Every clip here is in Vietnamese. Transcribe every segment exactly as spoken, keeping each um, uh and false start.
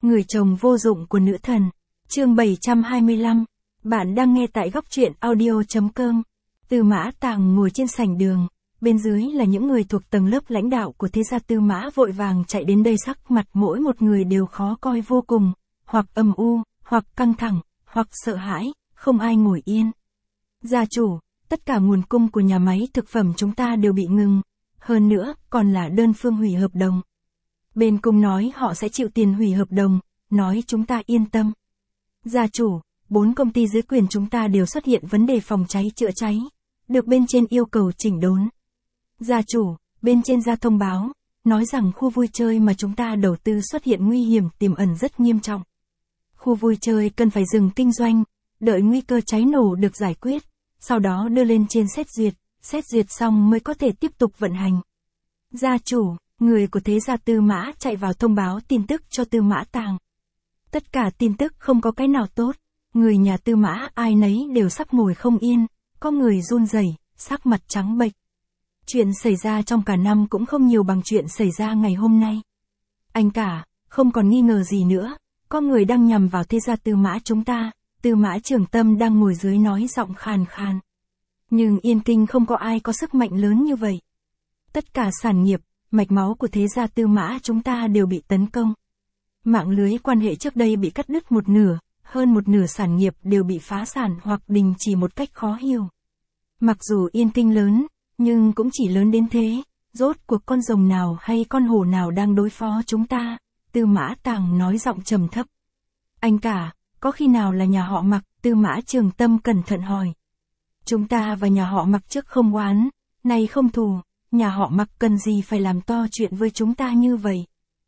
Người chồng vô dụng của nữ thần. Chương bảy trăm hai mươi lăm. Bạn đang nghe tại góc truyện audio chấm com. Tư Mã Tàng ngồi trên sảnh đường, bên dưới là những người thuộc tầng lớp lãnh đạo của thế gia Tư Mã vội vàng chạy đến đây, sắc mặt mỗi một người đều khó coi vô cùng, hoặc âm u, hoặc căng thẳng, hoặc sợ hãi, không ai ngồi yên. Gia chủ, tất cả nguồn cung của nhà máy thực phẩm chúng ta đều bị ngừng, hơn nữa còn là đơn phương hủy hợp đồng. Bên cung nói họ sẽ chịu tiền hủy hợp đồng, nói chúng ta yên tâm. Gia chủ, bốn công ty dưới quyền chúng ta đều xuất hiện vấn đề phòng cháy chữa cháy, được bên trên yêu cầu chỉnh đốn. Gia chủ, bên trên ra thông báo, nói rằng khu vui chơi mà chúng ta đầu tư xuất hiện nguy hiểm tiềm ẩn rất nghiêm trọng. Khu vui chơi cần phải dừng kinh doanh, đợi nguy cơ cháy nổ được giải quyết, sau đó đưa lên trên xét duyệt, xét duyệt xong mới có thể tiếp tục vận hành. Gia chủ, người của thế gia Tư Mã chạy vào thông báo tin tức cho Tư Mã Tàng. Tất cả tin tức không có cái nào tốt, người nhà Tư Mã ai nấy đều sắp ngồi không yên, có người run rẩy, sắc mặt trắng bệch. Chuyện xảy ra trong cả năm cũng không nhiều bằng chuyện xảy ra ngày hôm nay. Anh cả, không còn nghi ngờ gì nữa, có người đang nhằm vào thế gia Tư Mã chúng ta. Tư Mã Trường Tâm đang ngồi dưới nói giọng khàn khàn. Nhưng Yên Kinh không có ai có sức mạnh lớn như vậy. Tất cả sản nghiệp, mạch máu của thế gia Tư Mã chúng ta đều bị tấn công. Mạng lưới quan hệ trước đây bị cắt đứt một nửa, hơn một nửa sản nghiệp đều bị phá sản hoặc đình chỉ một cách khó hiểu. Mặc dù Yên Kinh lớn, nhưng cũng chỉ lớn đến thế, rốt cuộc con rồng nào hay con hổ nào đang đối phó chúng ta? Tư Mã Tàng nói giọng trầm thấp. Anh cả, có khi nào là nhà họ Mặc? Tư Mã Trường Tâm cẩn thận hỏi. Chúng ta và nhà họ Mặc trước không oán, nay không thù, nhà họ Mặc cần gì phải làm to chuyện với chúng ta như vậy?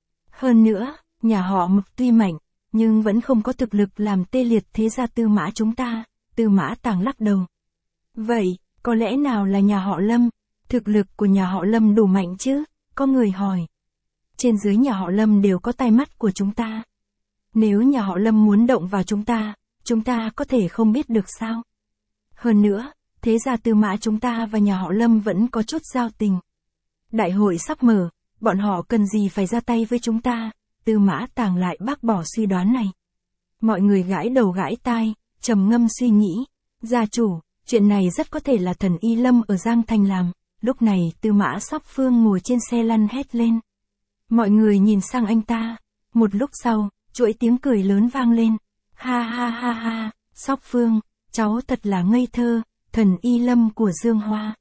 Hơn nữa, nhà họ Mặc tuy mạnh, nhưng vẫn không có thực lực làm tê liệt thế gia Tư Mã chúng ta. Tư Mã Tàng lắc đầu. Vậy, có lẽ nào là nhà họ Lâm? Thực lực của nhà họ Lâm đủ mạnh chứ? Có người hỏi. Trên dưới nhà họ Lâm đều có tai mắt của chúng ta. Nếu nhà họ Lâm muốn động vào chúng ta, chúng ta có thể không biết được sao? Hơn nữa, thế gia Tư Mã chúng ta và nhà họ Lâm vẫn có chút giao tình. Đại hội sắp mở, bọn họ cần gì phải ra tay với chúng ta? Tư Mã Tàng lại bác bỏ suy đoán này. Mọi người gãi đầu gãi tai, trầm ngâm suy nghĩ. Gia chủ, chuyện này rất có thể là thần Y Lâm ở Giang Thành làm. Lúc này Tư Mã Sóc Phương ngồi trên xe lăn hét lên. Mọi người nhìn sang anh ta. Một lúc sau, chuỗi tiếng cười lớn vang lên. Ha ha ha ha, Sóc Phương, cháu thật là ngây thơ, thần Y Lâm của Dương Hoa.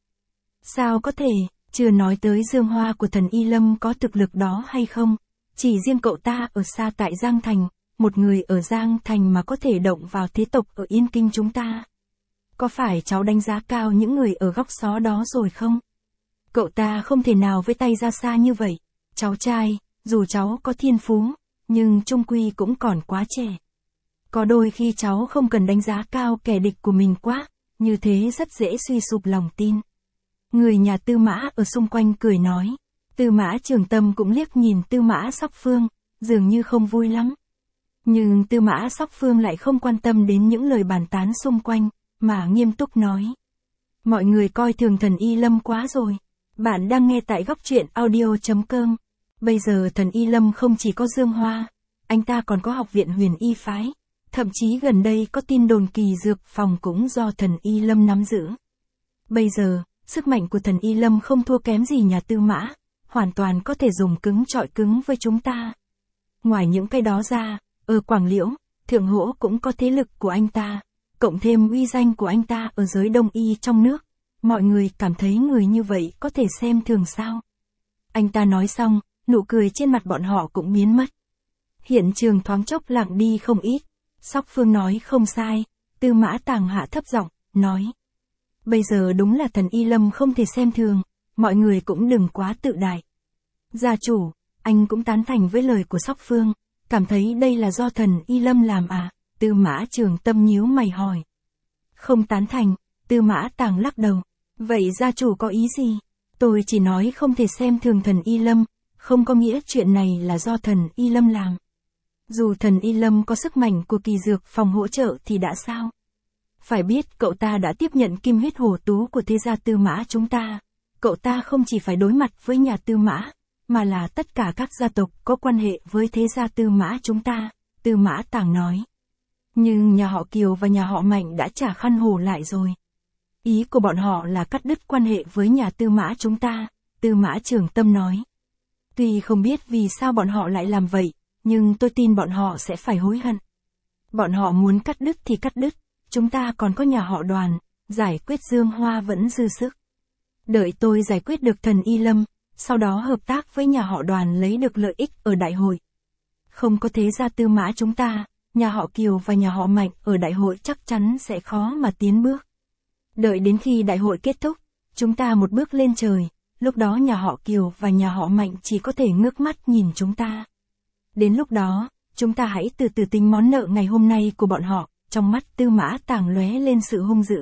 Sao có thể, chưa nói tới Dương Hoa của thần Y Lâm có thực lực đó hay không? Chỉ riêng cậu ta ở xa tại Giang Thành, một người ở Giang Thành mà có thể động vào thế tộc ở Yên Kinh chúng ta. Có phải cháu đánh giá cao những người ở góc xó đó rồi không? Cậu ta không thể nào với tay ra xa như vậy. Cháu trai, dù cháu có thiên phú, nhưng chung quy cũng còn quá trẻ. Có đôi khi cháu không cần đánh giá cao kẻ địch của mình quá, như thế rất dễ suy sụp lòng tin. Người nhà Tư Mã ở xung quanh cười nói. Tư Mã Trường Tâm cũng liếc nhìn Tư Mã Sóc Phương, dường như không vui lắm. Nhưng Tư Mã Sóc Phương lại không quan tâm đến những lời bàn tán xung quanh, mà nghiêm túc nói. Mọi người coi thường thần Y Lâm quá rồi. Bạn đang nghe tại góc truyện audio chấm com. Bây giờ thần Y Lâm không chỉ có Dương Hoa, anh ta còn có học viện Huyền Y Phái. Thậm chí gần đây có tin đồn kỳ dược phòng cũng do thần Y Lâm nắm giữ. Bây giờ, sức mạnh của thần Y Lâm không thua kém gì nhà Tư Mã, hoàn toàn có thể dùng cứng trọi cứng với chúng ta. Ngoài những cái đó ra, ở Quảng Liễu, Thượng Hỗ cũng có thế lực của anh ta, cộng thêm uy danh của anh ta ở giới Đông Y trong nước. Mọi người cảm thấy người như vậy có thể xem thường sao? Anh ta nói xong, nụ cười trên mặt bọn họ cũng biến mất. Hiện trường thoáng chốc lặng đi không ít. Sóc Phương nói không sai, Tư Mã Tàng hạ thấp giọng, nói. Bây giờ đúng là thần Y Lâm không thể xem thường, mọi người cũng đừng quá tự đại. Gia chủ, anh cũng tán thành với lời của Sóc Phương, cảm thấy đây là do thần Y Lâm làm à? Tư Mã Trường Tâm nhíu mày hỏi. Không tán thành, Tư Mã Tàng lắc đầu. Vậy gia chủ có ý gì? Tôi chỉ nói không thể xem thường thần Y Lâm, không có nghĩa chuyện này là do thần Y Lâm làm. Dù thần Y Lâm có sức mạnh của kỳ dược phòng hỗ trợ thì đã sao? Phải biết cậu ta đã tiếp nhận kim huyết hổ tú của thế gia Tư Mã chúng ta. Cậu ta không chỉ phải đối mặt với nhà Tư Mã, mà là tất cả các gia tộc có quan hệ với thế gia Tư Mã chúng ta, Tư Mã Tàng nói. Nhưng nhà họ Kiều và nhà họ Mạnh đã trả khăn hổ lại rồi. Ý của bọn họ là cắt đứt quan hệ với nhà Tư Mã chúng ta, Tư Mã Trường Tâm nói. Tuy không biết vì sao bọn họ lại làm vậy, nhưng tôi tin bọn họ sẽ phải hối hận. Bọn họ muốn cắt đứt thì cắt đứt, chúng ta còn có nhà họ Đoàn, giải quyết Dương Hoa vẫn dư sức. Đợi tôi giải quyết được thần Y Lâm, sau đó hợp tác với nhà họ Đoàn lấy được lợi ích ở đại hội. Không có thế gia Tư Mã chúng ta, nhà họ Kiều và nhà họ Mạnh ở đại hội chắc chắn sẽ khó mà tiến bước. Đợi đến khi đại hội kết thúc, chúng ta một bước lên trời, lúc đó nhà họ Kiều và nhà họ Mạnh chỉ có thể ngước mắt nhìn chúng ta. Đến lúc đó, chúng ta hãy từ từ tính món nợ ngày hôm nay của bọn họ, trong mắt Tư Mã Tàng lóe lên sự hung dữ.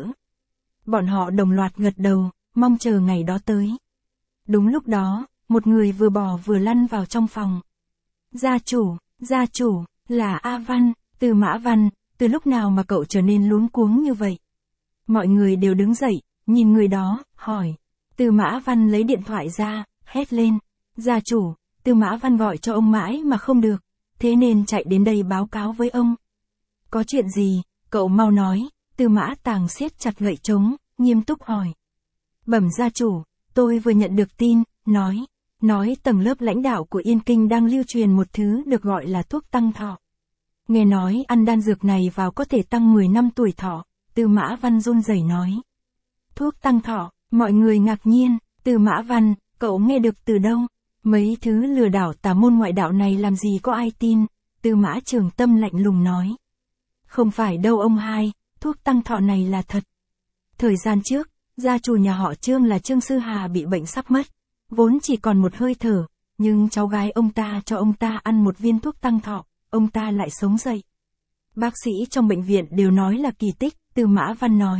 Bọn họ đồng loạt gật đầu, mong chờ ngày đó tới. Đúng lúc đó, một người vừa bò vừa lăn vào trong phòng. Gia chủ, gia chủ, là A Văn, Tư Mã Văn, từ lúc nào mà cậu trở nên luống cuống như vậy? Mọi người đều đứng dậy, nhìn người đó, hỏi. Tư Mã Văn lấy điện thoại ra, hét lên. Gia chủ, Tư Mã Văn gọi cho ông mãi mà không được, thế nên chạy đến đây báo cáo với ông. Có chuyện gì, cậu mau nói. Tư Mã Tàng siết chặt gậy trống, nghiêm túc hỏi. Bẩm gia chủ, tôi vừa nhận được tin, nói, nói tầng lớp lãnh đạo của Yên Kinh đang lưu truyền một thứ được gọi là thuốc tăng thọ. Nghe nói ăn đan dược này vào có thể tăng mười năm tuổi thọ, Tư Mã Văn run rẩy nói. Thuốc tăng thọ, mọi người ngạc nhiên, Tư Mã Văn, cậu nghe được từ đâu? Mấy thứ lừa đảo tà môn ngoại đạo này làm gì có ai tin, Tư Mã Trường Tâm lạnh lùng nói. Không phải đâu ông hai, thuốc tăng thọ này là thật. Thời gian trước, gia chủ nhà họ Trương là Trương Sư Hà bị bệnh sắp mất, vốn chỉ còn một hơi thở, nhưng cháu gái ông ta cho ông ta ăn một viên thuốc tăng thọ, ông ta lại sống dậy. Bác sĩ trong bệnh viện đều nói là kỳ tích, Tư Mã Văn nói.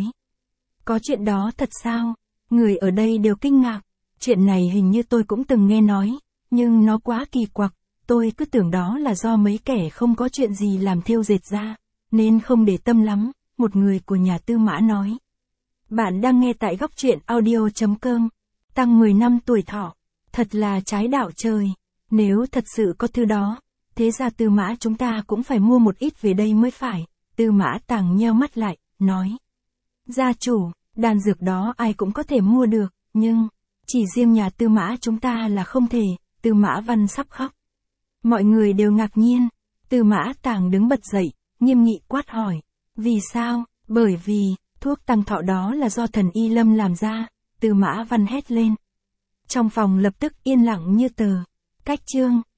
Có chuyện đó thật sao? Người ở đây đều kinh ngạc. Chuyện này hình như tôi cũng từng nghe nói, nhưng nó quá kỳ quặc, tôi cứ tưởng đó là do mấy kẻ không có chuyện gì làm thêu dệt ra, nên không để tâm lắm, một người của nhà Tư Mã nói. Bạn đang nghe tại góc truyện audio chấm com. Tăng mười năm tuổi thọ, thật là trái đạo trời. Nếu thật sự có thứ đó, thế ra Tư Mã chúng ta cũng phải mua một ít về đây mới phải. Tư Mã Tàng nheo mắt lại, nói. Gia chủ, đan dược đó ai cũng có thể mua được, nhưng chỉ riêng nhà Tư Mã chúng ta là không thể. Tư Mã Văn sắp khóc. Mọi người đều ngạc nhiên. Tư Mã Tàng đứng bật dậy, nghiêm nghị quát hỏi. Vì sao? Bởi vì thuốc tăng thọ đó là do thần Y Lâm làm ra, Tư Mã Văn hét lên. Trong phòng lập tức yên lặng như tờ. Cách chương